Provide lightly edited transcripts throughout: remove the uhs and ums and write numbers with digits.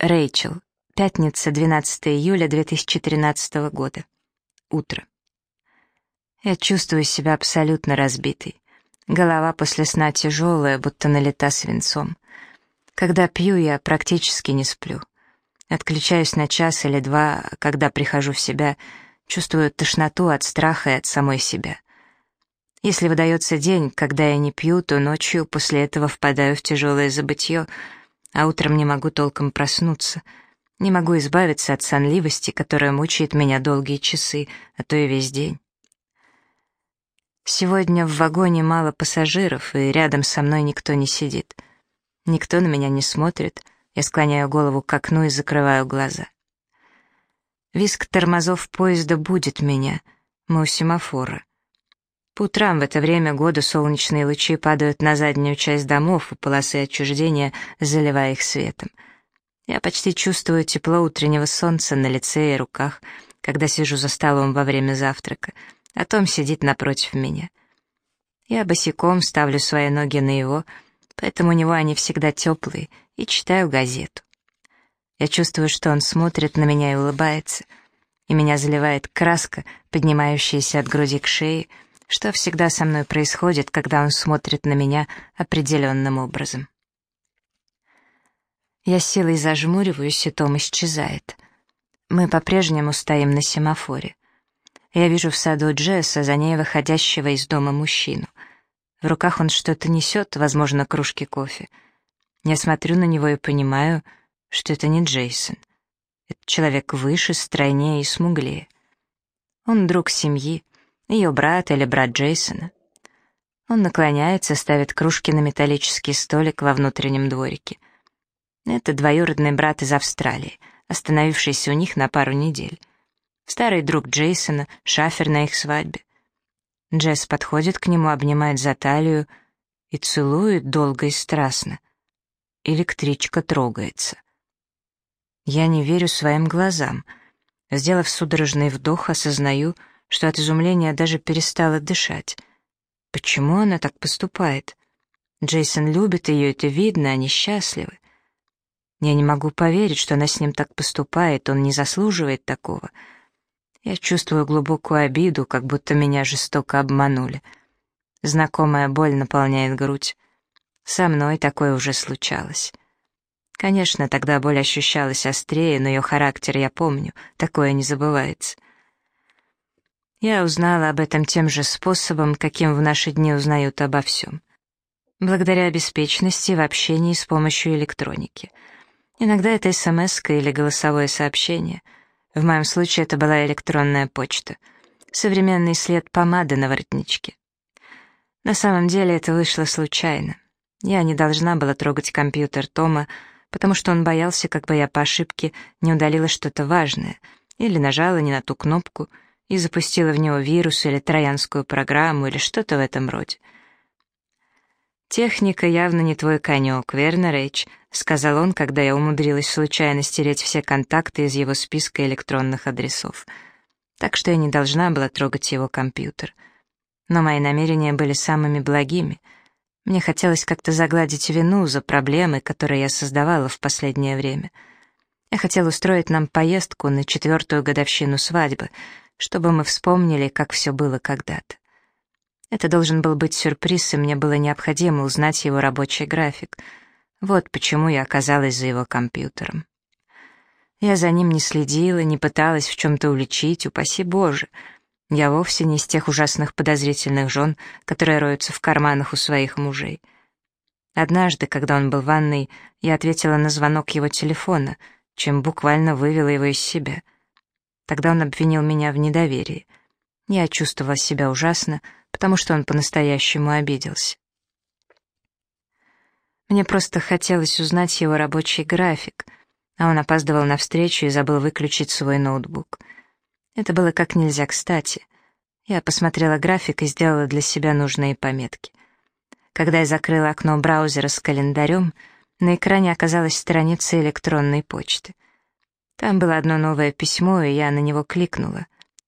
Рэйчел. Пятница, 12 июля 2013 года. Утро. Я чувствую себя абсолютно разбитой. Голова после сна тяжелая, будто налита свинцом. Когда пью, я практически не сплю. Отключаюсь на час или два, а когда прихожу в себя, чувствую тошноту от страха и от самой себя. Если выдается день, когда я не пью, то ночью после этого впадаю в тяжелое забытье, а утром не могу толком проснуться, не могу избавиться от сонливости, которая мучает меня долгие часы, а то и весь день. Сегодня в вагоне мало пассажиров, и рядом со мной никто не сидит. Никто на меня не смотрит, я склоняю голову к окну и закрываю глаза. Визг тормозов поезда будит меня, мы у семафора. По утрам в это время года солнечные лучи падают на заднюю часть домов и полосы отчуждения, заливая их светом. Я почти чувствую тепло утреннего солнца на лице и руках, когда сижу за столом во время завтрака, а Том сидит напротив меня. Я босиком ставлю свои ноги на его, поэтому у него они всегда теплые, и читаю газету. Я чувствую, что он смотрит на меня и улыбается, и меня заливает краска, поднимающаяся от груди к шее, что всегда со мной происходит, когда он смотрит на меня определенным образом. Я силой зажмуриваюсь, и Том исчезает. Мы по-прежнему стоим на семафоре. Я вижу в саду Джесса, за ней выходящего из дома мужчину. В руках он что-то несет, возможно, кружки кофе. Я смотрю на него и понимаю, что это не Джейсон. Это человек выше, стройнее и смуглее. Он друг семьи, ее брат или брат Джейсона. Он наклоняется, ставит кружки на металлический столик во внутреннем дворике. Это двоюродный брат из Австралии, остановившийся у них на пару недель. Старый друг Джейсона, шафер на их свадьбе. Джесс подходит к нему, обнимает за талию и целует долго и страстно. Электричка трогается. Я не верю своим глазам. Сделав судорожный вдох, осознаю, что от изумления даже перестала дышать. Почему она так поступает? Джейсон любит ее, это видно, они счастливы. Я не могу поверить, что она с ним так поступает, он не заслуживает такого. Я чувствую глубокую обиду, как будто меня жестоко обманули. Знакомая боль наполняет грудь. Со мной такое уже случалось. Конечно, тогда боль ощущалась острее, но ее характер я помню, такое не забывается. Я узнала об этом тем же способом, каким в наши дни узнают обо всем. Благодаря беспечности в общении с помощью электроники. Иногда это смс-ка или голосовое сообщение. В моем случае это была электронная почта. Современный след помады на воротничке. На самом деле это вышло случайно. Я не должна была трогать компьютер Тома, потому что он боялся, как бы я по ошибке не удалила что-то важное или нажала не на ту кнопку и запустила в него вирус или троянскую программу или что-то в этом роде. «Техника явно не твой конек, верно, Рэйч?» — сказал он, когда я умудрилась случайно стереть все контакты из его списка электронных адресов. Так что я не должна была трогать его компьютер. Но мои намерения были самыми благими. Мне хотелось как-то загладить вину за проблемы, которые я создавала в последнее время. Я хотела устроить нам поездку на 4-ю годовщину свадьбы, чтобы мы вспомнили, как все было когда-то. Это должен был быть сюрприз, и мне было необходимо узнать его рабочий график. Вот почему я оказалась за его компьютером. Я за ним не следила, не пыталась в чем-то уличить, упаси Боже. Я вовсе не из тех ужасных подозрительных жен, которые роются в карманах у своих мужей. Однажды, когда он был в ванной, я ответила на звонок его телефона, чем буквально вывела его из себя. Тогда он обвинил меня в недоверии. Я чувствовала себя ужасно, потому что он по-настоящему обиделся. Мне просто хотелось узнать его рабочий график, а он опаздывал на встречу и забыл выключить свой ноутбук. Это было как нельзя кстати. Я посмотрела график и сделала для себя нужные пометки. Когда я закрыла окно браузера с календарем, на экране оказалась страница электронной почты. Там было одно новое письмо, и я на него кликнула.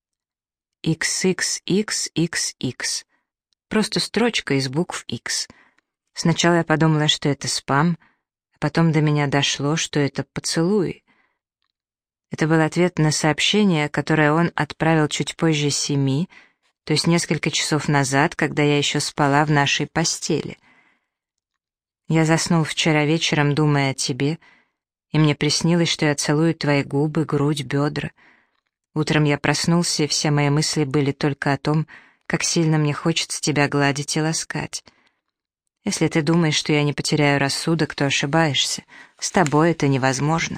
XXXXX. Просто строчка из букв X. Сначала я подумала, что это спам, а потом до меня дошло, что это поцелуй. Это был ответ на сообщение, которое он отправил чуть позже 7, то есть несколько часов назад, когда я еще спала в нашей постели. Я заснул вчера вечером, думая о тебе, и мне приснилось, что я целую твои губы, грудь, бедра. Утром я проснулся, и все мои мысли были только о том, как сильно мне хочется тебя гладить и ласкать. Если ты думаешь, что я не потеряю рассудок, то ошибаешься. С тобой это невозможно.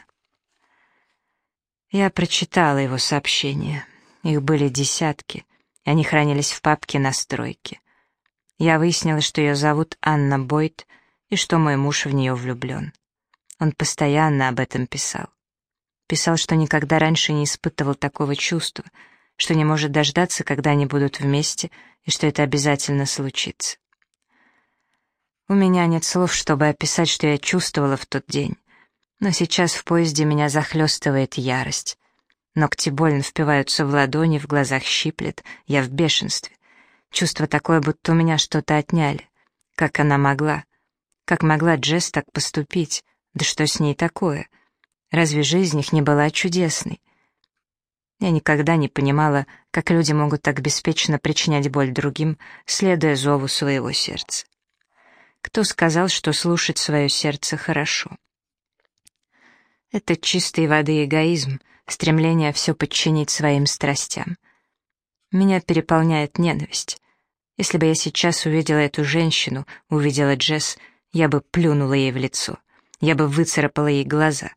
Я прочитала его сообщения. Их были десятки. Они хранились в папке настройки. Я выяснила, что ее зовут Анна Бойд, и что мой муж в нее влюблен. Он постоянно об этом писал. Писал, что никогда раньше не испытывал такого чувства, что не может дождаться, когда они будут вместе, и что это обязательно случится. У меня нет слов, чтобы описать, что я чувствовала в тот день. Но сейчас в поезде меня захлестывает ярость. Ногти больно впиваются в ладони, в глазах щиплет, я в бешенстве. Чувство такое, будто у меня что-то отняли. Как она могла? Как могла Джесс так поступить? Да что с ней такое? Разве жизнь их не была чудесной? Я никогда не понимала, как люди могут так беспечно причинять боль другим, следуя зову своего сердца. Кто сказал, что слушать свое сердце хорошо? Это чистой воды эгоизм, стремление все подчинить своим страстям. Меня переполняет ненависть. Если бы я сейчас увидела эту женщину, увидела Джесс, я бы плюнула ей в лицо. Я бы выцарапала ей глаза.